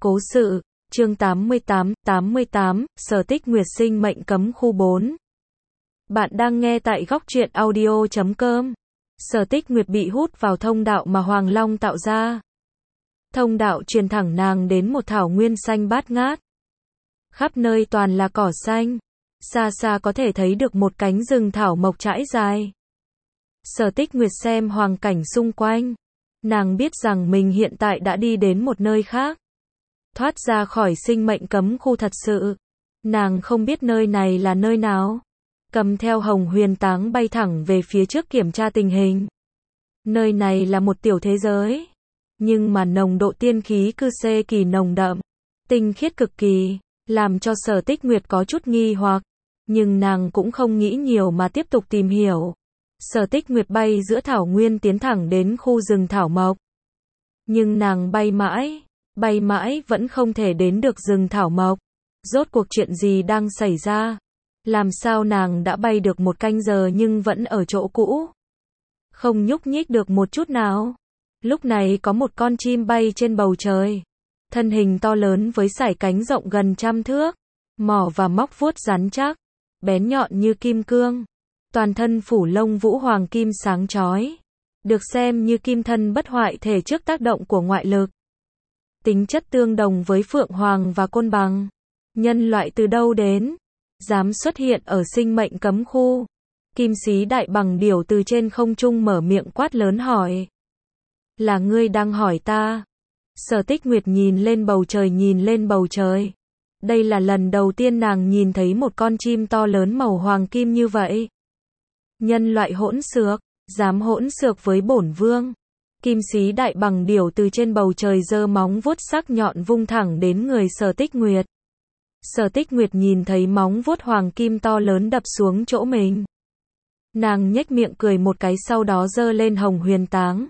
Cố sự, chương 88, Sở Tích Nguyệt sinh mệnh cấm khu 4. Bạn đang nghe tại góc truyện audio.com. Sở Tích Nguyệt bị hút vào thông đạo mà Hoàng Long tạo ra. Thông đạo truyền thẳng nàng đến một thảo nguyên xanh bát ngát. Khắp nơi toàn là cỏ xanh. Xa xa có thể thấy được một cánh rừng thảo mộc trải dài. Sở Tích Nguyệt xem hoàn cảnh xung quanh. Nàng biết rằng mình hiện tại đã đi đến một nơi khác. Thoát ra khỏi sinh mệnh cấm khu thật sự. Nàng không biết nơi này là nơi nào. Cầm theo Hồng Huyền Táng bay thẳng về phía trước kiểm tra tình hình. Nơi này là một tiểu thế giới. Nhưng mà nồng độ tiên khí cực kỳ nồng đậm. Tinh khiết cực kỳ. Làm cho Sở Tích Nguyệt có chút nghi hoặc. Nhưng nàng cũng không nghĩ nhiều mà tiếp tục tìm hiểu. Sở Tích Nguyệt bay giữa thảo nguyên tiến thẳng đến khu rừng thảo mộc. Nhưng nàng bay mãi vẫn không thể đến được rừng thảo mộc. Rốt cuộc chuyện gì đang xảy ra? Làm sao nàng đã bay được một canh giờ nhưng vẫn ở chỗ cũ? Không nhúc nhích được một chút nào. Lúc này có một con chim bay trên bầu trời. Thân hình to lớn với sải cánh rộng gần 100 thước. Mỏ và móc vuốt rắn chắc. Bén nhọn như kim cương. Toàn thân phủ lông vũ hoàng kim sáng chói. Được xem như kim thân bất hoại thể trước tác động của ngoại lực. Tính chất tương đồng với phượng hoàng và côn bằng. Nhân loại từ đâu đến? Dám xuất hiện ở sinh mệnh cấm khu. Kim sĩ đại bằng điểu từ trên không trung mở miệng quát lớn hỏi. Là ngươi đang hỏi ta? Sở Tích Nguyệt nhìn lên bầu trời. Đây là lần đầu tiên nàng nhìn thấy một con chim to lớn màu hoàng kim như vậy. Nhân loại hỗn xược, dám hỗn xược với bổn vương. Kim sĩ đại bằng điểu từ trên bầu trời giơ móng vuốt sắc nhọn vung thẳng đến người Sở Tích Nguyệt. Sở Tích Nguyệt nhìn thấy móng vuốt hoàng kim to lớn đập xuống chỗ mình. Nàng nhếch miệng cười một cái, sau đó giơ lên Hồng Huyền Táng.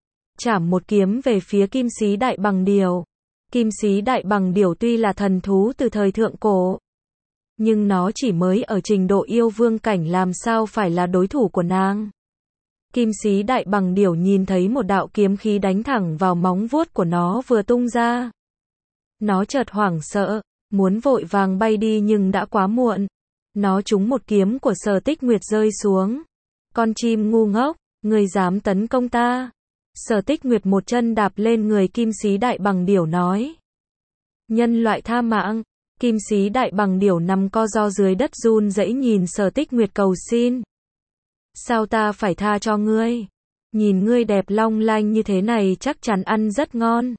Chảm một kiếm về phía kim sĩ đại bằng điểu. Kim sĩ đại bằng điểu tuy là thần thú từ thời thượng cổ, nhưng nó chỉ mới ở trình độ yêu vương cảnh, làm sao phải là đối thủ của nàng. Kim sĩ đại bằng điểu nhìn thấy một đạo kiếm khí đánh thẳng vào móng vuốt của nó vừa tung ra. Nó chợt hoảng sợ, muốn vội vàng bay đi nhưng đã quá muộn. Nó trúng một kiếm của Sở Tích Nguyệt rơi xuống. Con chim ngu ngốc, ngươi dám tấn công ta? Sở Tích Nguyệt một chân đạp lên người kim sĩ đại bằng điểu nói. Nhân loại tha mạng. Kim sĩ đại bằng điểu nằm co ro dưới đất run rẩy nhìn Sở Tích Nguyệt cầu xin. Sao ta phải tha cho ngươi? Nhìn ngươi đẹp long lanh như thế này chắc chắn ăn rất ngon.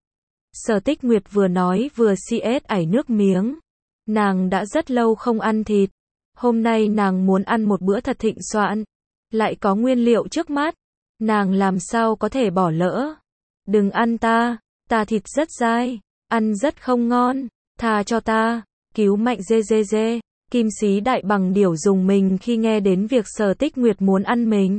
Sở Tích Nguyệt vừa nói vừa ảy nước miếng. Nàng đã rất lâu không ăn thịt. Hôm nay nàng muốn ăn một bữa thật thịnh soạn. Lại có nguyên liệu trước mắt. Nàng làm sao có thể bỏ lỡ. Đừng ăn ta thịt rất dai, ăn rất không ngon. Tha cho ta, cứu mạnh dê. Kim sĩ đại bằng điểu dùng mình khi nghe đến việc Sở Tích Nguyệt muốn ăn mình.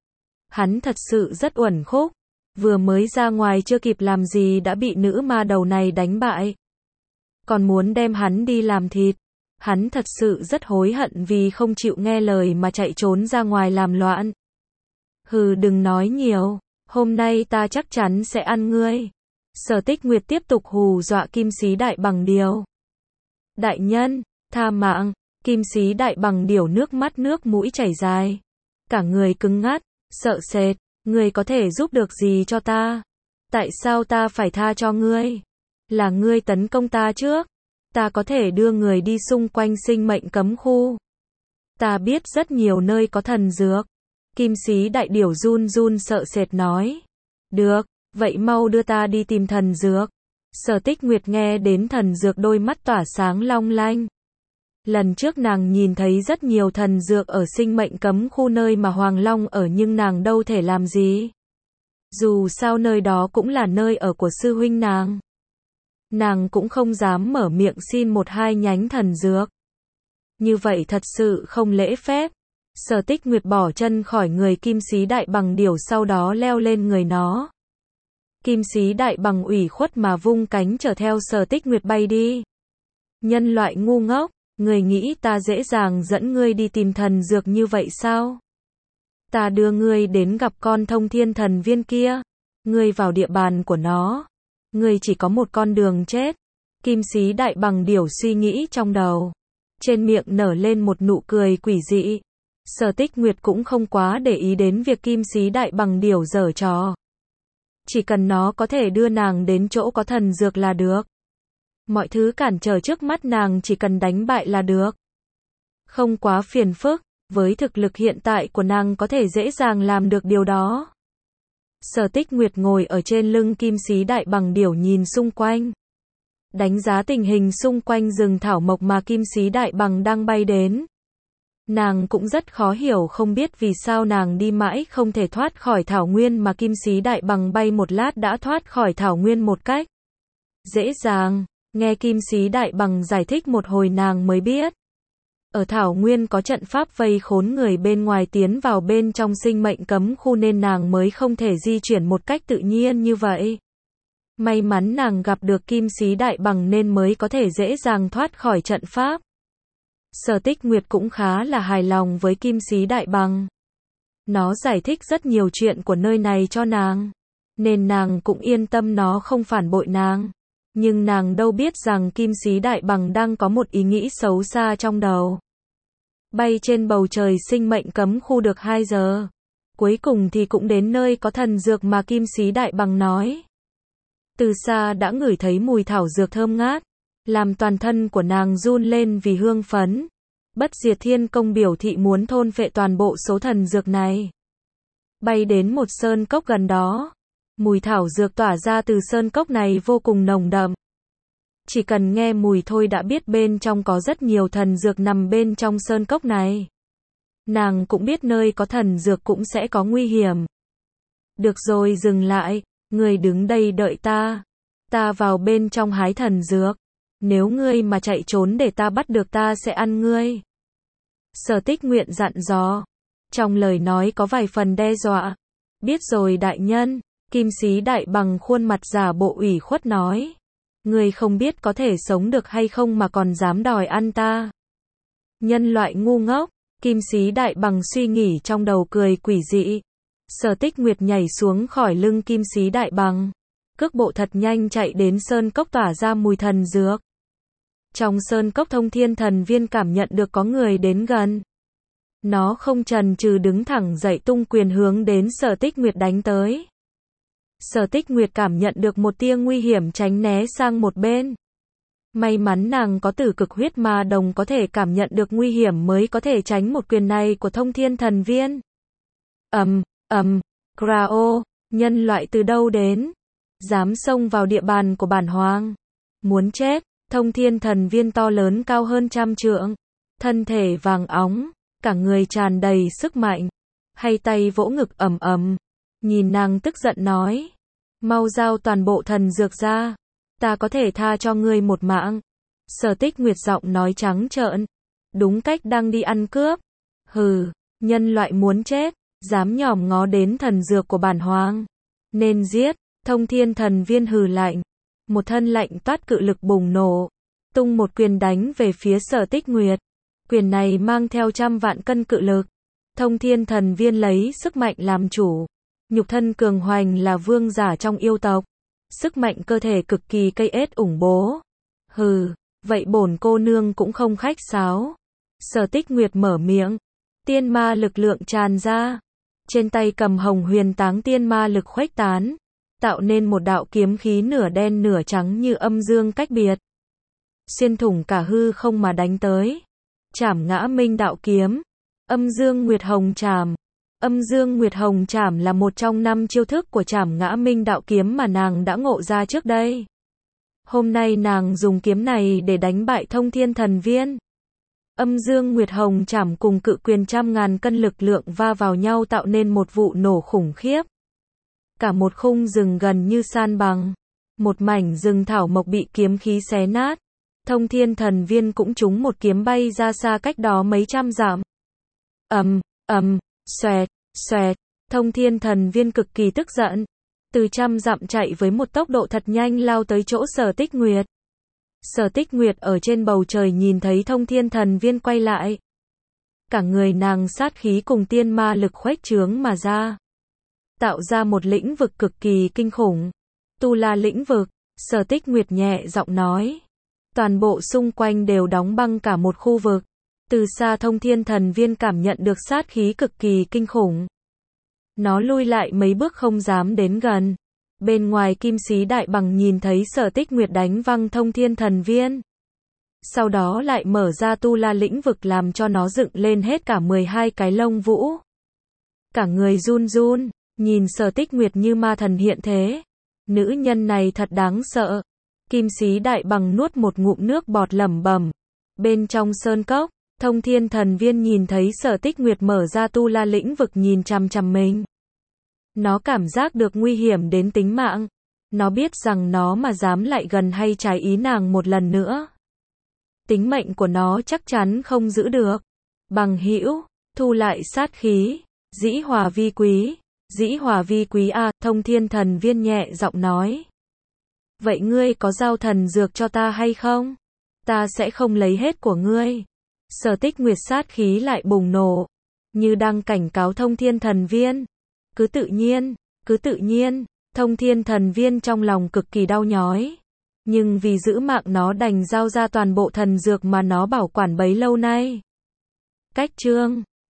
Hắn thật sự rất uẩn khúc. Vừa mới ra ngoài chưa kịp làm gì đã bị nữ ma đầu này đánh bại. Còn muốn đem hắn đi làm thịt. Hắn thật sự rất hối hận vì không chịu nghe lời mà chạy trốn ra ngoài làm loạn. Hừ, đừng nói nhiều. Hôm nay ta chắc chắn sẽ ăn ngươi. Sở Tích Nguyệt tiếp tục hù dọa kim sĩ đại bằng điểu. Đại nhân, tha mạng. Kim sĩ đại bằng điểu nước mắt nước mũi chảy dài. Cả người cứng ngắc, sợ sệt. Ngươi có thể giúp được gì cho ta? Tại sao ta phải tha cho ngươi? Là ngươi tấn công ta trước. Ta có thể đưa người đi xung quanh sinh mệnh cấm khu. Ta biết rất nhiều nơi có thần dược. Kim sĩ đại điểu run sợ sệt nói. Được, vậy mau đưa ta đi tìm thần dược. Sở Tích Nguyệt nghe đến thần dược đôi mắt tỏa sáng long lanh. Lần trước nàng nhìn thấy rất nhiều thần dược ở sinh mệnh cấm khu nơi mà Hoàng Long ở, nhưng nàng đâu thể làm gì. Dù sao nơi đó cũng là nơi ở của sư huynh nàng. Nàng cũng không dám mở miệng xin một hai nhánh thần dược. Như vậy thật sự không lễ phép. Sở Tích Nguyệt bỏ chân khỏi người kim sĩ đại bằng điểu, sau đó leo lên người nó. Kim sĩ đại bằng ủy khuất mà vung cánh chở theo Sở Tích Nguyệt bay đi. Nhân loại ngu ngốc, ngươi nghĩ ta dễ dàng dẫn ngươi đi tìm thần dược như vậy sao? Ta đưa ngươi đến gặp con thông thiên thần viên kia. Ngươi vào địa bàn của nó. Ngươi chỉ có một con đường chết. Kim sĩ đại bằng điểu suy nghĩ trong đầu. Trên miệng nở lên một nụ cười quỷ dị. Sở Tích Nguyệt cũng không quá để ý đến việc kim sĩ đại bằng điểu giở trò. Chỉ cần nó có thể đưa nàng đến chỗ có thần dược là được. Mọi thứ cản trở trước mắt nàng chỉ cần đánh bại là được. Không quá phiền phức, với thực lực hiện tại của nàng có thể dễ dàng làm được điều đó. Sở Tích Nguyệt ngồi ở trên lưng kim sĩ đại bằng điểu nhìn xung quanh. Đánh giá tình hình xung quanh rừng thảo mộc mà kim sĩ đại bằng đang bay đến. Nàng cũng rất khó hiểu không biết vì sao nàng đi mãi không thể thoát khỏi thảo nguyên mà kim sĩ đại bằng bay một lát đã thoát khỏi thảo nguyên một cách dễ dàng. Nghe kim sĩ đại bằng giải thích một hồi nàng mới biết. Ở thảo nguyên có trận pháp vây khốn người bên ngoài tiến vào bên trong sinh mệnh cấm khu nên nàng mới không thể di chuyển một cách tự nhiên như vậy. May mắn nàng gặp được kim sĩ đại bằng nên mới có thể dễ dàng thoát khỏi trận pháp. Sở Tích Nguyệt cũng khá là hài lòng với kim sĩ đại bằng. Nó giải thích rất nhiều chuyện của nơi này cho nàng, nên nàng cũng yên tâm nó không phản bội nàng. Nhưng nàng đâu biết rằng kim sĩ đại bằng đang có một ý nghĩ xấu xa trong đầu. Bay trên bầu trời sinh mệnh cấm khu được 2 giờ. Cuối cùng thì cũng đến nơi có thần dược mà kim sĩ đại bằng nói. Từ xa đã ngửi thấy mùi thảo dược thơm ngát, làm toàn thân của nàng run lên vì hương phấn. Bất Diệt Thiên Công biểu thị muốn thôn phệ toàn bộ số thần dược này. Bay đến một sơn cốc gần đó. Mùi thảo dược tỏa ra từ sơn cốc này vô cùng nồng đậm. Chỉ cần nghe mùi thôi đã biết bên trong có rất nhiều thần dược nằm bên trong sơn cốc này. Nàng cũng biết nơi có thần dược cũng sẽ có nguy hiểm. Được rồi, dừng lại, ngươi đứng đây đợi ta. Ta vào bên trong hái thần dược. Nếu ngươi mà chạy trốn để ta bắt được ta sẽ ăn ngươi. Sở Tích Nguyệt dặn dò. Trong lời nói có vài phần đe dọa. Biết rồi đại nhân. Kim sĩ đại bằng khuôn mặt giả bộ ủy khuất nói. Ngươi không biết có thể sống được hay không mà còn dám đòi ăn ta. Nhân loại ngu ngốc. Kim sĩ đại bằng suy nghĩ trong đầu cười quỷ dị. Sở Tích Nguyệt nhảy xuống khỏi lưng kim sĩ đại bằng. Cước bộ thật nhanh chạy đến sơn cốc tỏa ra mùi thần dược. Trong sơn cốc Thông Thiên Thần Viên cảm nhận được có người đến gần. Nó không chần chừ đứng thẳng dậy tung quyền hướng đến Sở Tích Nguyệt đánh tới. Sở Tích Nguyệt cảm nhận được một tia nguy hiểm tránh né sang một bên. May mắn nàng có tử cực huyết ma đồng có thể cảm nhận được nguy hiểm mới có thể tránh một quyền này của Thông Thiên Thần Viên. Krao, nhân loại từ đâu đến? Dám xông vào địa bàn của bản hoàng. Muốn chết. Thông Thiên Thần Viên to lớn cao hơn 100 trượng. Thân thể vàng óng, cả người tràn đầy sức mạnh. Hay tay vỗ ngực ầm ầm. Nhìn nàng tức giận nói. Mau giao toàn bộ thần dược ra. Ta có thể tha cho ngươi một mạng. Sở Tích Nguyệt giọng nói trắng trợn. Đúng cách đang đi ăn cướp. Hừ, nhân loại muốn chết. Dám nhòm ngó đến thần dược của bản hoàng. Nên giết. Thông Thiên Thần Viên hừ lạnh. Một thân lạnh toát cự lực bùng nổ. Tung một quyền đánh về phía Sở Tích Nguyệt. Quyền này mang theo 100 vạn cân cự lực. Thông Thiên Thần Viên lấy sức mạnh làm chủ. Nhục thân cường hoành là vương giả trong yêu tộc. Sức mạnh cơ thể cực kỳ cây ết ủng bố. Hừ, vậy bổn cô nương cũng không khách sáo. Sở Tích Nguyệt mở miệng. Tiên ma lực lượng tràn ra. Trên tay cầm Hồng Huyền Táng tiên ma lực khuếch tán. Tạo nên một đạo kiếm khí nửa đen nửa trắng như âm dương cách biệt. Xuyên thủng cả hư không mà đánh tới. Trảm Ngã Minh đạo kiếm. Âm Dương Nguyệt Hồng Trảm. Âm Dương Nguyệt Hồng Trảm là một trong 5 chiêu thức của Trảm Ngã Minh đạo kiếm mà nàng đã ngộ ra trước đây. Hôm nay nàng dùng kiếm này để đánh bại Thông Thiên Thần Viên. Âm Dương Nguyệt Hồng Trảm cùng cự quyền 100.000 cân lực lượng va vào nhau tạo nên một vụ nổ khủng khiếp. Cả một khung rừng gần như san bằng. Một mảnh rừng thảo mộc bị kiếm khí xé nát. Thông Thiên Thần Viên cũng trúng một kiếm bay ra xa cách đó mấy trăm dặm. Xoẹt, xoẹt. Thông Thiên Thần Viên cực kỳ tức giận. Từ 100 dặm chạy với một tốc độ thật nhanh lao tới chỗ Sở Tích Nguyệt. Sở Tích Nguyệt ở trên bầu trời nhìn thấy Thông Thiên Thần Viên quay lại. Cả người nàng sát khí cùng tiên ma lực khuếch trướng mà ra. Tạo ra một lĩnh vực cực kỳ kinh khủng. Tu La lĩnh vực. Sở Tích Nguyệt nhẹ giọng nói. Toàn bộ xung quanh đều đóng băng cả một khu vực. Từ xa Thông Thiên Thần Viên cảm nhận được sát khí cực kỳ kinh khủng. Nó lui lại mấy bước không dám đến gần. Bên ngoài Kim Sĩ Đại Bằng nhìn thấy Sở Tích Nguyệt đánh văng Thông Thiên Thần Viên. Sau đó lại mở ra Tu La lĩnh vực làm cho nó dựng lên hết cả 12 cái lông vũ. Cả người run run, nhìn Sở Tích Nguyệt như ma thần hiện thế. Nữ nhân này thật đáng sợ. Kim Sĩ Đại Bằng nuốt một ngụm nước bọt lẩm bẩm. Bên trong sơn cốc, Thông Thiên Thần Viên nhìn thấy Sở Tích Nguyệt mở ra Tu La lĩnh vực nhìn chằm chằm mình. Nó cảm giác được nguy hiểm đến tính mạng. Nó biết rằng nó mà dám lại gần hay trái ý nàng một lần nữa, tính mệnh của nó chắc chắn không giữ được. Bằng hữu, thu lại sát khí, dĩ hòa vi quý. Dĩ hòa vi quý à, Thông Thiên Thần Viên nhẹ giọng nói. Vậy ngươi có giao thần dược cho ta hay không? Ta sẽ không lấy hết của ngươi. Sở Tích Nguyệt sát khí lại bùng nổ, như đang cảnh cáo Thông Thiên Thần Viên. Cứ tự nhiên, cứ tự nhiên. Thông Thiên Thần Viên trong lòng cực kỳ đau nhói. Nhưng vì giữ mạng nó đành giao ra toàn bộ thần dược mà nó bảo quản bấy lâu nay. Cách chương